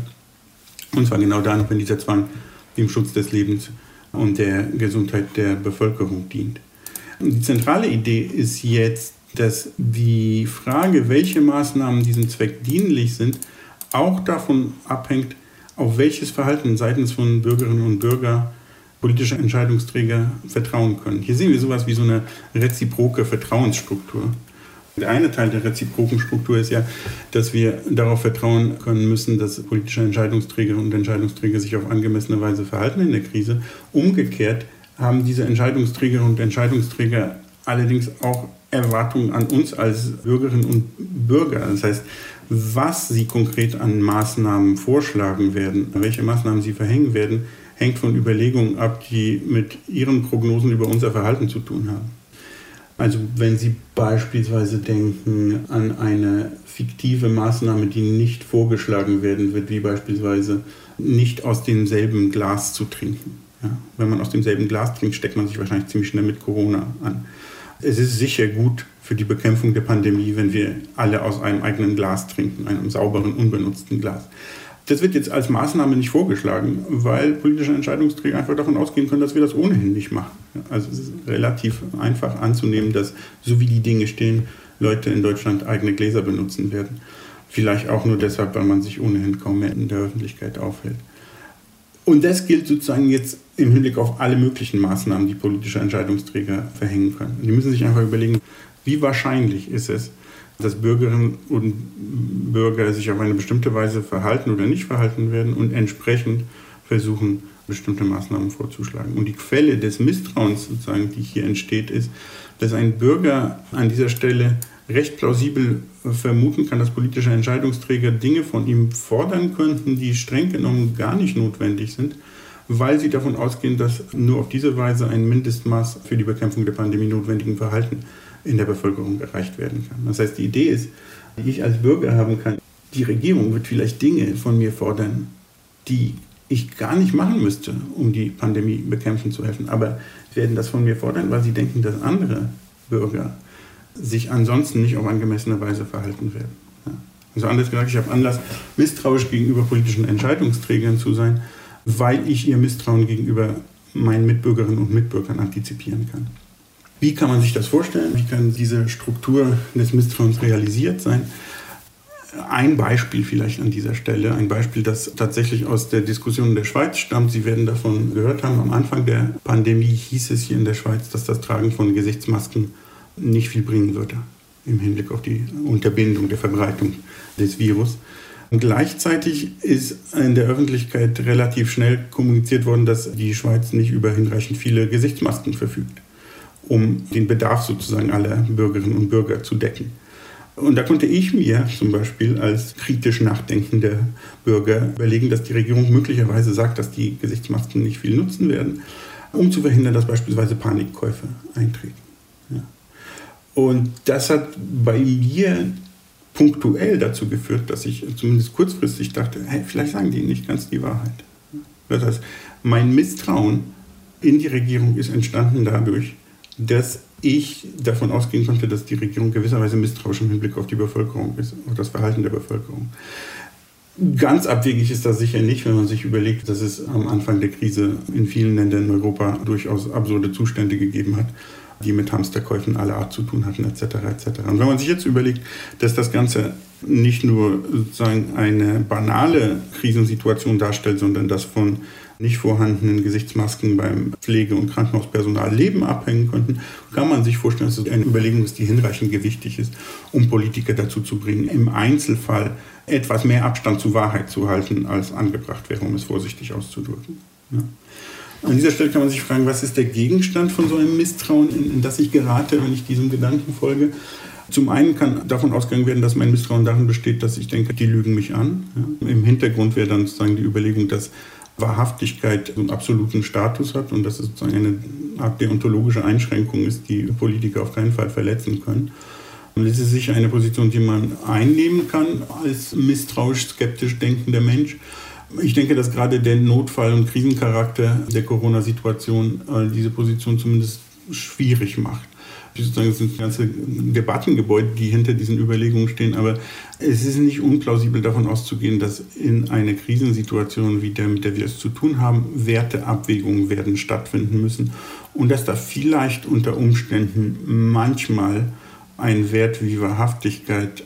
Und zwar genau dann, wenn dieser Zwang dem Schutz des Lebens und der Gesundheit der Bevölkerung dient. Und die zentrale Idee ist jetzt, dass die Frage, welche Maßnahmen diesem Zweck dienlich sind, auch davon abhängt, auf welches Verhalten seitens von Bürgerinnen und Bürgern politische Entscheidungsträger vertrauen können. Hier sehen wir sowas wie so eine reziproke Vertrauensstruktur. Der eine Teil der reziproken Struktur ist ja, dass wir darauf vertrauen können müssen, dass politische Entscheidungsträgerinnen und Entscheidungsträger sich auf angemessene Weise verhalten in der Krise. Umgekehrt haben diese Entscheidungsträgerinnen und Entscheidungsträger allerdings auch Erwartungen an uns als Bürgerinnen und Bürger. Das heißt, was sie konkret an Maßnahmen vorschlagen werden, welche Maßnahmen sie verhängen werden, hängt von Überlegungen ab, die mit ihren Prognosen über unser Verhalten zu tun haben. Also wenn Sie beispielsweise denken an eine fiktive Maßnahme, die nicht vorgeschlagen werden wird, wie beispielsweise nicht aus demselben Glas zu trinken. Ja? Wenn man aus demselben Glas trinkt, steckt man sich wahrscheinlich ziemlich schnell mit Corona an. Es ist sicher gut für die Bekämpfung der Pandemie, wenn wir alle aus einem eigenen Glas trinken, einem sauberen, unbenutzten Glas. Das wird jetzt als Maßnahme nicht vorgeschlagen, weil politische Entscheidungsträger einfach davon ausgehen können, dass wir das ohnehin nicht machen. Also es ist relativ einfach anzunehmen, dass, so wie die Dinge stehen, Leute in Deutschland eigene Gläser benutzen werden. Vielleicht auch nur deshalb, weil man sich ohnehin kaum mehr in der Öffentlichkeit aufhält. Und das gilt sozusagen jetzt im Hinblick auf alle möglichen Maßnahmen, die politische Entscheidungsträger verhängen können. Die müssen sich einfach überlegen, wie wahrscheinlich ist es, dass Bürgerinnen und Bürger sich auf eine bestimmte Weise verhalten oder nicht verhalten werden und entsprechend versuchen, bestimmte Maßnahmen vorzuschlagen. Und die Quelle des Misstrauens, sozusagen, die hier entsteht, ist, dass ein Bürger an dieser Stelle recht plausibel vermuten kann, dass politische Entscheidungsträger Dinge von ihm fordern könnten, die streng genommen gar nicht notwendig sind, weil sie davon ausgehen, dass nur auf diese Weise ein Mindestmaß für die Bekämpfung der Pandemie notwendigen Verhalten in der Bevölkerung erreicht werden kann. Das heißt, die Idee ist, die ich als Bürger haben kann, die Regierung wird vielleicht Dinge von mir fordern, die ich gar nicht machen müsste, um die Pandemie bekämpfen zu helfen. Aber sie werden das von mir fordern, weil sie denken, dass andere Bürger sich ansonsten nicht auf angemessene Weise verhalten werden. Ja. Also anders gesagt, ich habe Anlass, misstrauisch gegenüber politischen Entscheidungsträgern zu sein, weil ich ihr Misstrauen gegenüber meinen Mitbürgerinnen und Mitbürgern antizipieren kann. Wie kann man sich das vorstellen? Wie kann diese Struktur des Misstrauens realisiert sein? Ein Beispiel vielleicht an dieser Stelle, ein Beispiel, das tatsächlich aus der Diskussion in der Schweiz stammt. Sie werden davon gehört haben, am Anfang der Pandemie hieß es hier in der Schweiz, dass das Tragen von Gesichtsmasken nicht viel bringen würde. im Hinblick auf die Unterbindung der Verbreitung des Virus. Und gleichzeitig ist in der Öffentlichkeit relativ schnell kommuniziert worden, dass die Schweiz nicht über hinreichend viele Gesichtsmasken verfügt, um den Bedarf sozusagen aller Bürgerinnen und Bürger zu decken. Und da konnte ich mir zum Beispiel als kritisch nachdenkender Bürger überlegen, dass die Regierung möglicherweise sagt, dass die Gesichtsmasken nicht viel nutzen werden, um zu verhindern, dass beispielsweise Panikkäufe eintreten. Ja. Und das hat bei mir punktuell dazu geführt, dass ich zumindest kurzfristig dachte, hey, vielleicht sagen die nicht ganz die Wahrheit. Das heißt, mein Misstrauen in die Regierung ist entstanden dadurch, dass ich davon ausgehen konnte, dass die Regierung gewisserweise misstrauisch im Hinblick auf die Bevölkerung ist, auf das Verhalten der Bevölkerung. Ganz abwegig ist das sicher nicht, wenn man sich überlegt, dass es am Anfang der Krise in vielen Ländern in Europa durchaus absurde Zustände gegeben hat, die mit Hamsterkäufen aller Art zu tun hatten, etc. etc. Und wenn man sich jetzt überlegt, dass das Ganze nicht nur sozusagen eine banale Krisensituation darstellt, sondern dass von nicht vorhandenen Gesichtsmasken beim Pflege- und Krankenhauspersonal Leben abhängen könnten, kann man sich vorstellen, dass es eine Überlegung ist, die hinreichend gewichtig ist, um Politiker dazu zu bringen, im Einzelfall etwas mehr Abstand zur Wahrheit zu halten, als angebracht wäre, um es vorsichtig auszudrücken. Ja. An dieser Stelle kann man sich fragen, was ist der Gegenstand von so einem Misstrauen, in das ich gerate, wenn ich diesem Gedanken folge? Zum einen kann davon ausgegangen werden, dass mein Misstrauen darin besteht, dass ich denke, die lügen mich an. Ja. Im Hintergrund wäre dann sozusagen die Überlegung, dass Wahrhaftigkeit einen absoluten Status hat und dass es sozusagen eine Art deontologische Einschränkung ist, die Politiker auf keinen Fall verletzen können. Und das ist sicher eine Position, die man einnehmen kann als misstrauisch, skeptisch denkender Mensch. Ich denke, dass gerade der Notfall- und Krisencharakter der Corona-Situation diese Position zumindest schwierig macht. Sozusagen, es sind ganze Debattengebäude, die hinter diesen Überlegungen stehen, aber es ist nicht unplausibel davon auszugehen, dass in einer Krisensituation wie der, mit der wir es zu tun haben, Werteabwägungen werden stattfinden müssen und dass da vielleicht unter Umständen manchmal ein Wert wie Wahrhaftigkeit,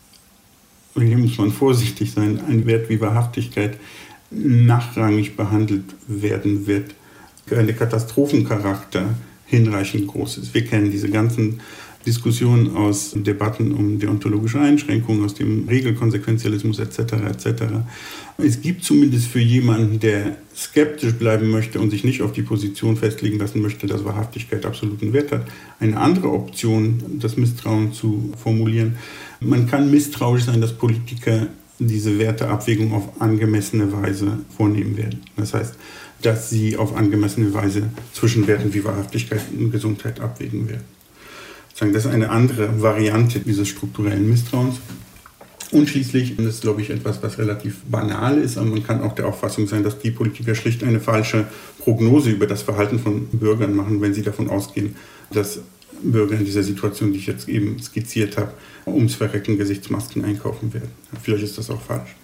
und hier muss man vorsichtig sein, ein Wert wie Wahrhaftigkeit nachrangig behandelt werden wird, ein Katastrophencharakter hinreichend groß ist. Wir kennen diese ganzen Diskussionen aus Debatten um deontologische Einschränkungen, aus dem Regelkonsequenzialismus etc. etc. Es gibt zumindest für jemanden, der skeptisch bleiben möchte und sich nicht auf die Position festlegen lassen möchte, dass Wahrhaftigkeit absoluten Wert hat, eine andere Option, das Misstrauen zu formulieren. Man kann misstrauisch sein, dass Politiker diese Werteabwägung auf angemessene Weise vornehmen werden. Das heißt, dass sie auf angemessene Weise zwischen Werten wie Wahrhaftigkeit und Gesundheit abwägen werden. Das ist eine andere Variante dieses strukturellen Misstrauens. Und schließlich, und das ist, glaube ich, etwas, was relativ banal ist, aber man kann auch der Auffassung sein, dass die Politiker schlicht eine falsche Prognose über das Verhalten von Bürgern machen, wenn sie davon ausgehen, dass Bürger in dieser Situation, die ich jetzt eben skizziert habe, ums Verrecken Gesichtsmasken einkaufen werden. Vielleicht ist das auch falsch.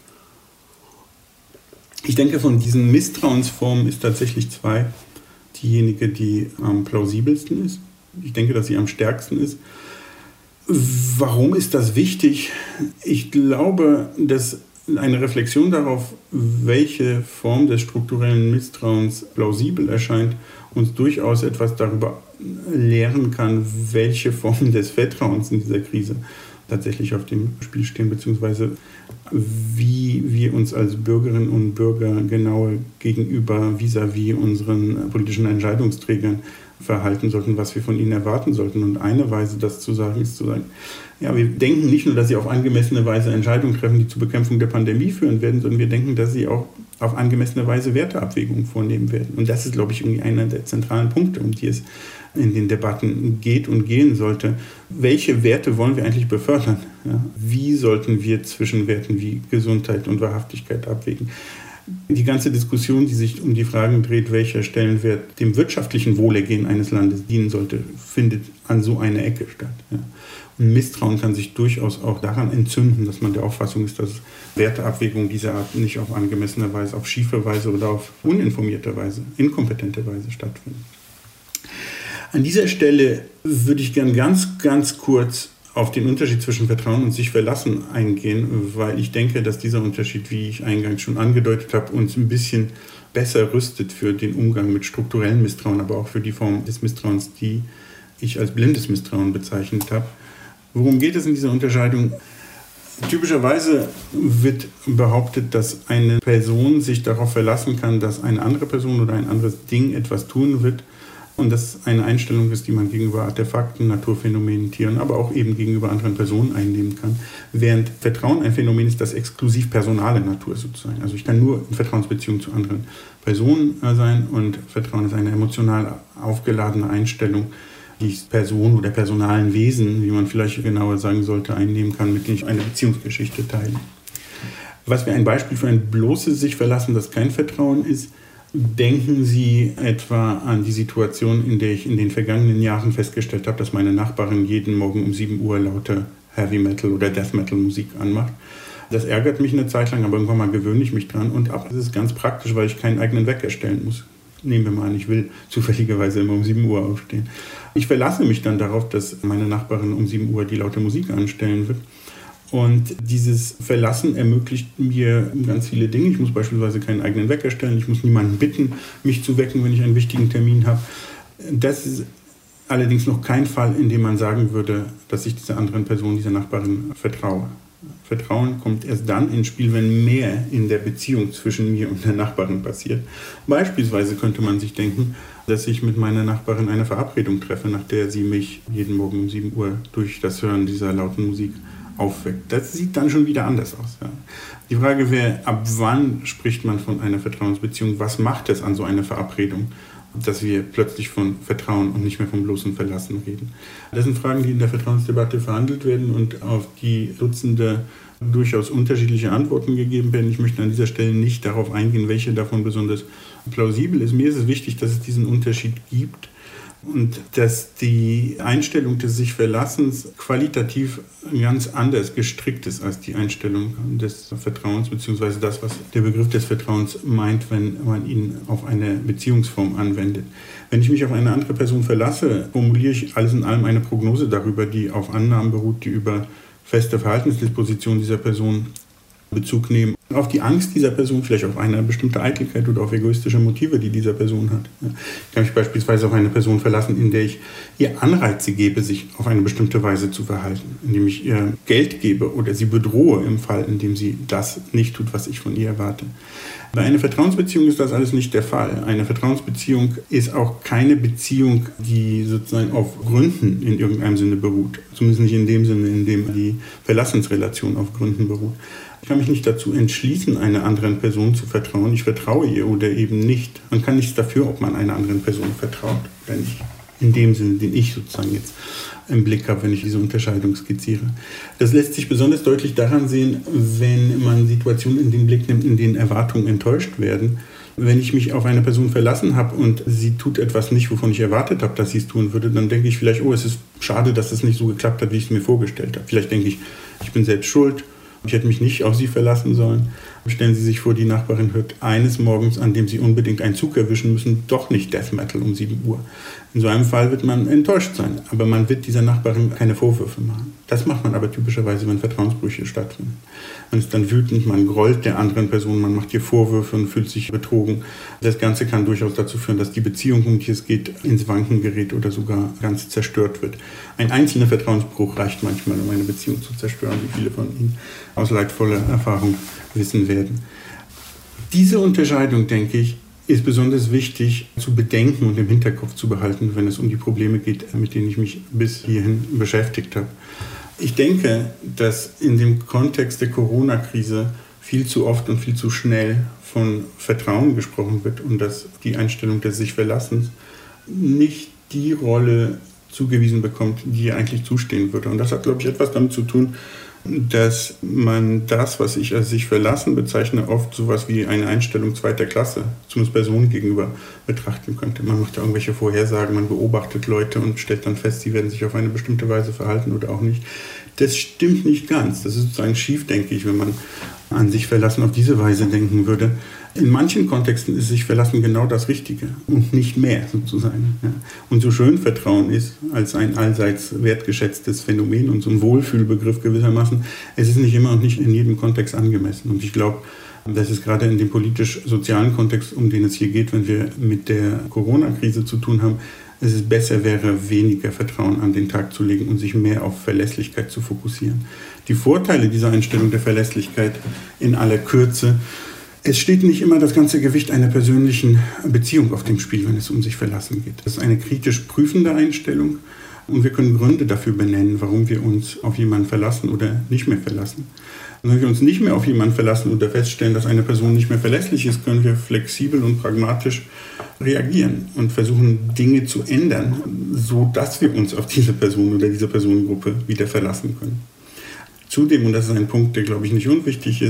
Ich denke, von diesen Misstrauensformen ist tatsächlich zwei diejenige, die am plausibelsten ist. Ich denke, dass sie am stärksten ist. Warum ist das wichtig? Ich glaube, dass eine Reflexion darauf, welche Form des strukturellen Misstrauens plausibel erscheint, uns durchaus etwas darüber lehren kann, welche Formen des Vertrauens in dieser Krise tatsächlich auf dem Spiel stehen, beziehungsweise wie wir uns als Bürgerinnen und Bürger genau gegenüber vis-à-vis unseren politischen Entscheidungsträgern verhalten sollten, was wir von ihnen erwarten sollten. Und eine Weise, das zu sagen, ist zu sagen, ja, wir denken nicht nur, dass sie auf angemessene Weise Entscheidungen treffen, die zur Bekämpfung der Pandemie führen werden, sondern wir denken, dass sie auch auf angemessene Weise Werteabwägungen vornehmen werden. Und das ist, glaube ich, irgendwie einer der zentralen Punkte, um die es in den Debatten geht und gehen sollte. Welche Werte wollen wir eigentlich befördern? Ja? Wie sollten wir zwischen Werten wie Gesundheit und Wahrhaftigkeit abwägen? Die ganze Diskussion, die sich um die Fragen dreht, welcher Stellenwert dem wirtschaftlichen Wohlergehen eines Landes dienen sollte, findet an so einer Ecke statt. Ja. Und Misstrauen kann sich durchaus auch daran entzünden, dass man der Auffassung ist, dass Werteabwägungen dieser Art nicht auf angemessene Weise, auf schiefe Weise oder auf uninformierte Weise, inkompetente Weise stattfinden. An dieser Stelle würde ich gern ganz kurz auf den Unterschied zwischen Vertrauen und sich verlassen eingehen, weil ich denke, dass dieser Unterschied, wie ich eingangs schon angedeutet habe, uns ein bisschen besser rüstet für den Umgang mit strukturellem Misstrauen, aber auch für die Form des Misstrauens, die ich als blindes Misstrauen bezeichnet habe. Worum geht es in dieser Unterscheidung? Typischerweise wird behauptet, dass eine Person sich darauf verlassen kann, dass eine andere Person oder ein anderes Ding etwas tun wird. Und das eine Einstellung ist, die man gegenüber Artefakten, Naturphänomenen, Tieren, aber auch eben gegenüber anderen Personen einnehmen kann. Während Vertrauen ein Phänomen ist, das exklusiv personale Natur sozusagen. Also ich kann nur in Vertrauensbeziehung zu anderen Personen sein und Vertrauen ist eine emotional aufgeladene Einstellung, die ich Person oder personalen Wesen, wie man vielleicht genauer sagen sollte, einnehmen kann, mit denen ich eine Beziehungsgeschichte teile. Was wäre ein Beispiel für ein bloßes sich verlassen, das kein Vertrauen ist? Denken Sie etwa an die Situation, in der ich in den vergangenen Jahren festgestellt habe, dass meine Nachbarin jeden Morgen um 7 Uhr lauter Heavy Metal oder Death Metal Musik anmacht. Das ärgert mich eine Zeit lang, aber irgendwann mal gewöhne ich mich dran. Und das ist ganz praktisch, weil ich keinen eigenen Wecker stellen muss. Nehmen wir mal an, ich will zufälligerweise immer um 7 Uhr aufstehen. Ich verlasse mich dann darauf, dass meine Nachbarin um 7 Uhr die laute Musik anstellen wird. Und dieses Verlassen ermöglicht mir ganz viele Dinge. Ich muss beispielsweise keinen eigenen Wecker stellen. Ich muss niemanden bitten, mich zu wecken, wenn ich einen wichtigen Termin habe. Das ist allerdings noch kein Fall, in dem man sagen würde, dass ich dieser anderen Person, dieser Nachbarin vertraue. Vertrauen kommt erst dann ins Spiel, wenn mehr in der Beziehung zwischen mir und der Nachbarin passiert. Beispielsweise könnte man sich denken, dass ich mit meiner Nachbarin eine Verabredung treffe, nach der sie mich jeden Morgen um 7 Uhr durch das Hören dieser lauten Musik aufweckt. Das sieht dann schon wieder anders aus. Ja. Die Frage wäre, ab wann spricht man von einer Vertrauensbeziehung? Was macht es an so einer Verabredung, dass wir plötzlich von Vertrauen und nicht mehr vom bloßen Verlassen reden? Das sind Fragen, die in der Vertrauensdebatte verhandelt werden und auf die Dutzende durchaus unterschiedliche Antworten gegeben werden. Ich möchte an dieser Stelle nicht darauf eingehen, welche davon besonders plausibel ist. Mir ist es wichtig, dass es diesen Unterschied gibt und dass die Einstellung des Sich-Verlassens qualitativ ganz anders gestrickt ist als die Einstellung des Vertrauens, beziehungsweise das, was der Begriff des Vertrauens meint, wenn man ihn auf eine Beziehungsform anwendet. Wenn ich mich auf eine andere Person verlasse, formuliere ich alles in allem eine Prognose darüber, die auf Annahmen beruht, die über feste Verhaltensdispositionen dieser Person Bezug nehmen, auf die Angst dieser Person, vielleicht auf eine bestimmte Eitelkeit oder auf egoistische Motive, die dieser Person hat. Ich kann mich beispielsweise auf eine Person verlassen, in der ich ihr Anreize gebe, sich auf eine bestimmte Weise zu verhalten, indem ich ihr Geld gebe oder sie bedrohe im Fall, in dem sie das nicht tut, was ich von ihr erwarte. Bei einer Vertrauensbeziehung ist das alles nicht der Fall. Eine Vertrauensbeziehung ist auch keine Beziehung, die sozusagen auf Gründen in irgendeinem Sinne beruht. Zumindest nicht in dem Sinne, in dem die Verlassensrelation auf Gründen beruht. Ich kann mich nicht dazu entschließen, einer anderen Person zu vertrauen. Ich vertraue ihr oder eben nicht. Man kann nichts dafür, ob man einer anderen Person vertraut oder nicht. In dem Sinne, den ich sozusagen jetzt im Blick habe, wenn ich diese Unterscheidung skizziere. Das lässt sich besonders deutlich daran sehen, wenn man Situationen in den Blick nimmt, in denen Erwartungen enttäuscht werden. Wenn ich mich auf eine Person verlassen habe und sie tut etwas nicht, wovon ich erwartet habe, dass sie es tun würde, dann denke ich vielleicht, oh, es ist schade, dass es nicht so geklappt hat, wie ich es mir vorgestellt habe. Vielleicht denke ich, ich bin selbst schuld. Ich hätte mich nicht auf sie verlassen sollen. Stellen Sie sich vor, die Nachbarin hört eines Morgens, an dem Sie unbedingt einen Zug erwischen müssen, doch nicht Death Metal um 7 Uhr. In so einem Fall wird man enttäuscht sein, aber man wird dieser Nachbarin keine Vorwürfe machen. Das macht man aber typischerweise, wenn Vertrauensbrüche stattfinden. Man ist dann wütend, man grollt der anderen Person, man macht ihr Vorwürfe und fühlt sich betrogen. Das Ganze kann durchaus dazu führen, dass die Beziehung, um die es geht, ins Wanken gerät oder sogar ganz zerstört wird. Ein einzelner Vertrauensbruch reicht manchmal, um eine Beziehung zu zerstören, wie viele von Ihnen aus leidvoller Erfahrung wissen werden. Diese Unterscheidung, denke ich, ist besonders wichtig zu bedenken und im Hinterkopf zu behalten, wenn es um die Probleme geht, mit denen ich mich bis hierhin beschäftigt habe. Ich denke, dass in dem Kontext der Corona-Krise viel zu oft und viel zu schnell von Vertrauen gesprochen wird und dass die Einstellung des Sich-Verlassens nicht die Rolle zugewiesen bekommt, die ihr eigentlich zustehen würde. Und das hat, glaube ich, etwas damit zu tun, dass man das, was ich als sich verlassen bezeichne, oft sowas wie eine Einstellung zweiter Klasse, zumindest Personen gegenüber, betrachten könnte. Man macht ja irgendwelche Vorhersagen, man beobachtet Leute und stellt dann fest, sie werden sich auf eine bestimmte Weise verhalten oder auch nicht. Das stimmt nicht ganz. Das ist sozusagen schief, denke ich, wenn man an sich verlassen auf diese Weise denken würde. In manchen Kontexten ist sich verlassen genau das Richtige und nicht mehr sozusagen. Ja. Und so schön Vertrauen ist, als ein allseits wertgeschätztes Phänomen und so ein Wohlfühlbegriff gewissermaßen, es ist nicht immer und nicht in jedem Kontext angemessen. Und ich glaube, Das ist gerade in dem politisch-sozialen Kontext, um den es hier geht, wenn wir mit der Corona-Krise zu tun haben, dass es besser wäre, weniger Vertrauen an den Tag zu legen und sich mehr auf Verlässlichkeit zu fokussieren. Die Vorteile dieser Einstellung der Verlässlichkeit in aller Kürze: Es steht nicht immer das ganze Gewicht einer persönlichen Beziehung auf dem Spiel, wenn es um sich verlassen geht. Das ist eine kritisch prüfende Einstellung und wir können Gründe dafür benennen, warum wir uns auf jemanden verlassen oder nicht mehr verlassen. Und wenn wir uns nicht mehr auf jemanden verlassen oder feststellen, dass eine Person nicht mehr verlässlich ist, können wir flexibel und pragmatisch reagieren und versuchen, Dinge zu ändern, sodass wir uns auf diese Person oder diese Personengruppe wieder verlassen können. Zudem, und das ist ein Punkt, der, glaube ich, nicht unwichtig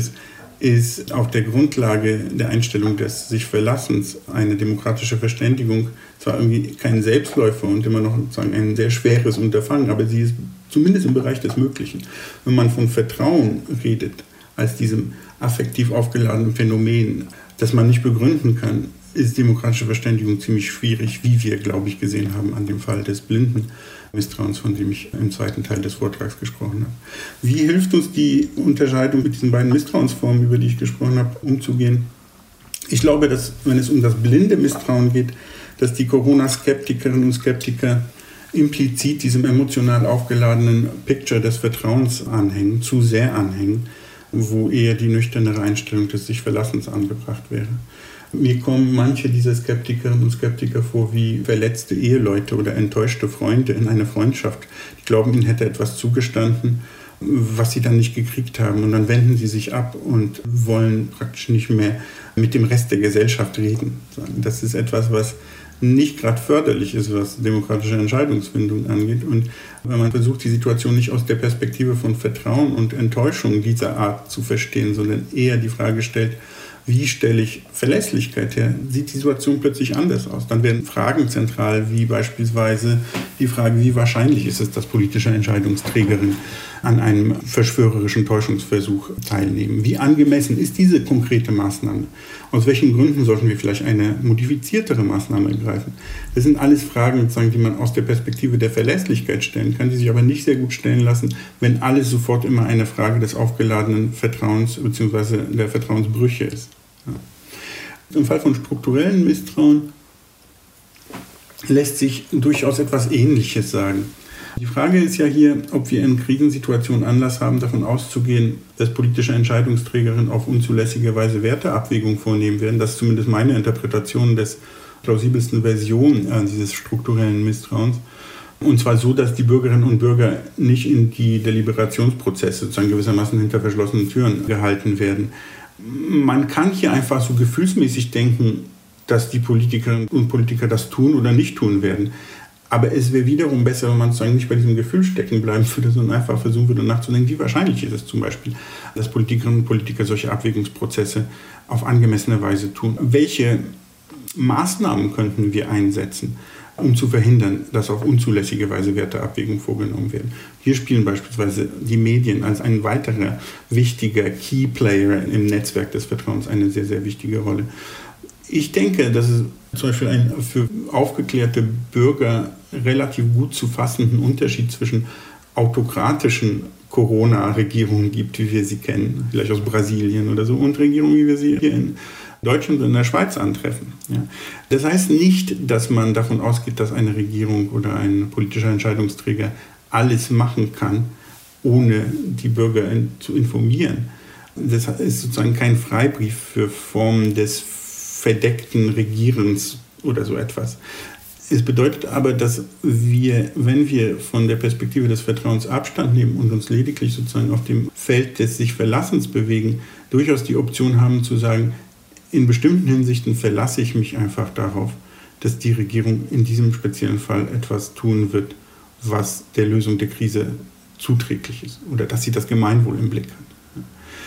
ist auf der Grundlage der Einstellung des Sich-Verlassens eine demokratische Verständigung zwar irgendwie kein Selbstläufer und immer noch sozusagen ein sehr schweres Unterfangen, aber sie ist zumindest im Bereich des Möglichen. Wenn man von Vertrauen redet, als diesem affektiv aufgeladenen Phänomen, das man nicht begründen kann, ist demokratische Verständigung ziemlich schwierig, wie wir, glaube ich, gesehen haben an dem Fall des blinden Misstrauens, von dem ich im zweiten Teil des Vortrags gesprochen habe. Wie hilft uns die Unterscheidung mit diesen beiden Misstrauensformen, über die ich gesprochen habe, umzugehen? Ich glaube, dass, wenn es um das blinde Misstrauen geht, dass die Corona-Skeptikerinnen und Skeptiker implizit diesem emotional aufgeladenen Picture des Vertrauens anhängen, zu sehr anhängen, wo eher die nüchternere Einstellung des Sich-Verlassens angebracht wäre. Mir kommen manche dieser Skeptikerinnen und Skeptiker vor wie verletzte Eheleute oder enttäuschte Freunde in einer Freundschaft. Die glauben, ihnen hätte etwas zugestanden, was sie dann nicht gekriegt haben. Und dann wenden sie sich ab und wollen praktisch nicht mehr mit dem Rest der Gesellschaft reden. Das ist etwas, was nicht gerade förderlich ist, was demokratische Entscheidungsfindung angeht. Und wenn man versucht, die Situation nicht aus der Perspektive von Vertrauen und Enttäuschung dieser Art zu verstehen, sondern eher die Frage stellt, wie stelle ich Verlässlichkeit her, sieht die Situation plötzlich anders aus. Dann werden Fragen zentral, wie beispielsweise die Frage, wie wahrscheinlich ist es, dass politische Entscheidungsträgerinnen an einem verschwörerischen Täuschungsversuch teilnehmen. Wie angemessen ist diese konkrete Maßnahme? Aus welchen Gründen sollten wir vielleicht eine modifiziertere Maßnahme ergreifen? Das sind alles Fragen, sozusagen, die man aus der Perspektive der Verlässlichkeit stellen kann, die sich aber nicht sehr gut stellen lassen, wenn alles sofort immer eine Frage des aufgeladenen Vertrauens bzw. der Vertrauensbrüche ist. Ja. Im Fall von strukturellem Misstrauen lässt sich durchaus etwas Ähnliches sagen. Die Frage ist ja hier, ob wir in Krisensituationen Anlass haben, davon auszugehen, dass politische Entscheidungsträgerinnen auf unzulässige Weise Werteabwägungen vornehmen werden. Das ist zumindest meine Interpretation des plausibelsten Version dieses strukturellen Misstrauens. Und zwar so, dass die Bürgerinnen und Bürger nicht in die Deliberationsprozesse sozusagen gewissermaßen hinter verschlossenen Türen gehalten werden. Man kann hier einfach so gefühlsmäßig denken, dass die Politikerinnen und Politiker das tun oder nicht tun werden. Aber es wäre wiederum besser, wenn man sozusagen nicht bei diesem Gefühl stecken bleiben würde, sondern einfach versuchen würde nachzudenken, wie wahrscheinlich ist es zum Beispiel, dass Politikerinnen und Politiker solche Abwägungsprozesse auf angemessene Weise tun. Welche Maßnahmen könnten wir einsetzen, um zu verhindern, dass auf unzulässige Weise Werteabwägungen vorgenommen werden? Hier spielen beispielsweise die Medien als ein weiterer wichtiger Key-Player im Netzwerk des Vertrauens eine sehr, sehr wichtige Rolle. Ich denke, dass es zum Beispiel einen für aufgeklärte Bürger relativ gut zu fassenden Unterschied zwischen autokratischen Corona-Regierungen gibt, wie wir sie kennen, vielleicht aus Brasilien oder so, und Regierungen, wie wir sie hier in Deutschland und in der Schweiz antreffen. Ja. Das heißt nicht, dass man davon ausgeht, dass eine Regierung oder ein politischer Entscheidungsträger alles machen kann, ohne die Bürger zu informieren. Das ist sozusagen kein Freibrief für Formen des verdeckten Regierens oder so etwas. Es bedeutet aber, dass wir, wenn wir von der Perspektive des Vertrauens Abstand nehmen und uns lediglich sozusagen auf dem Feld des Sich-Verlassens bewegen, durchaus die Option haben zu sagen, in bestimmten Hinsichten verlasse ich mich einfach darauf, dass die Regierung in diesem speziellen Fall etwas tun wird, was der Lösung der Krise zuträglich ist oder dass sie das Gemeinwohl im Blick hat.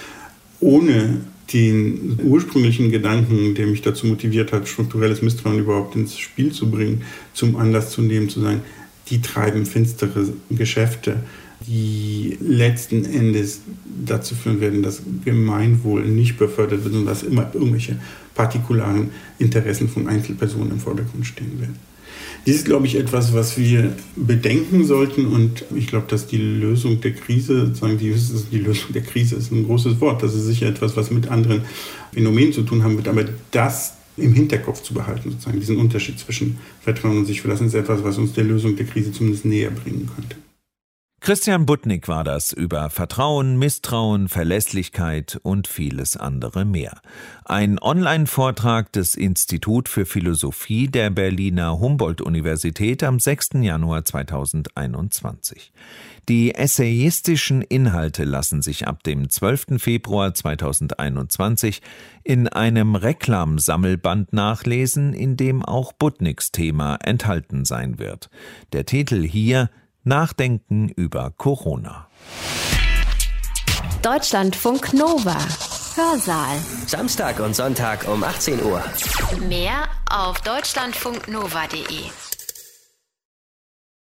Ohne den ursprünglichen Gedanken, der mich dazu motiviert hat, strukturelles Misstrauen überhaupt ins Spiel zu bringen, zum Anlass zu nehmen, zu sagen, die treiben finstere Geschäfte, die letzten Endes dazu führen werden, dass Gemeinwohl nicht befördert wird, sondern dass immer irgendwelche partikularen Interessen von Einzelpersonen im Vordergrund stehen werden. Dies ist, glaube ich, etwas, was wir bedenken sollten, und ich glaube, dass die Lösung der Krise, sozusagen die Lösung der Krise ist ein großes Wort, das ist sicher etwas, was mit anderen Phänomen zu tun haben wird, aber das im Hinterkopf zu behalten, sozusagen diesen Unterschied zwischen Vertrauen und sich verlassen, ist etwas, was uns der Lösung der Krise zumindest näher bringen könnte. Christian Budnick war das über Vertrauen, Misstrauen, Verlässlichkeit und vieles andere mehr. Ein Online-Vortrag des Institut für Philosophie der Berliner Humboldt-Universität am 6. Januar 2021. Die essayistischen Inhalte lassen sich ab dem 12. Februar 2021 in einem Reklamsammelband nachlesen, in dem auch Budnicks Thema enthalten sein wird. Der Titel hier: Nachdenken über Corona. Deutschlandfunk Nova. Hörsaal. Samstag und Sonntag um 18 Uhr. Mehr auf deutschlandfunknova.de.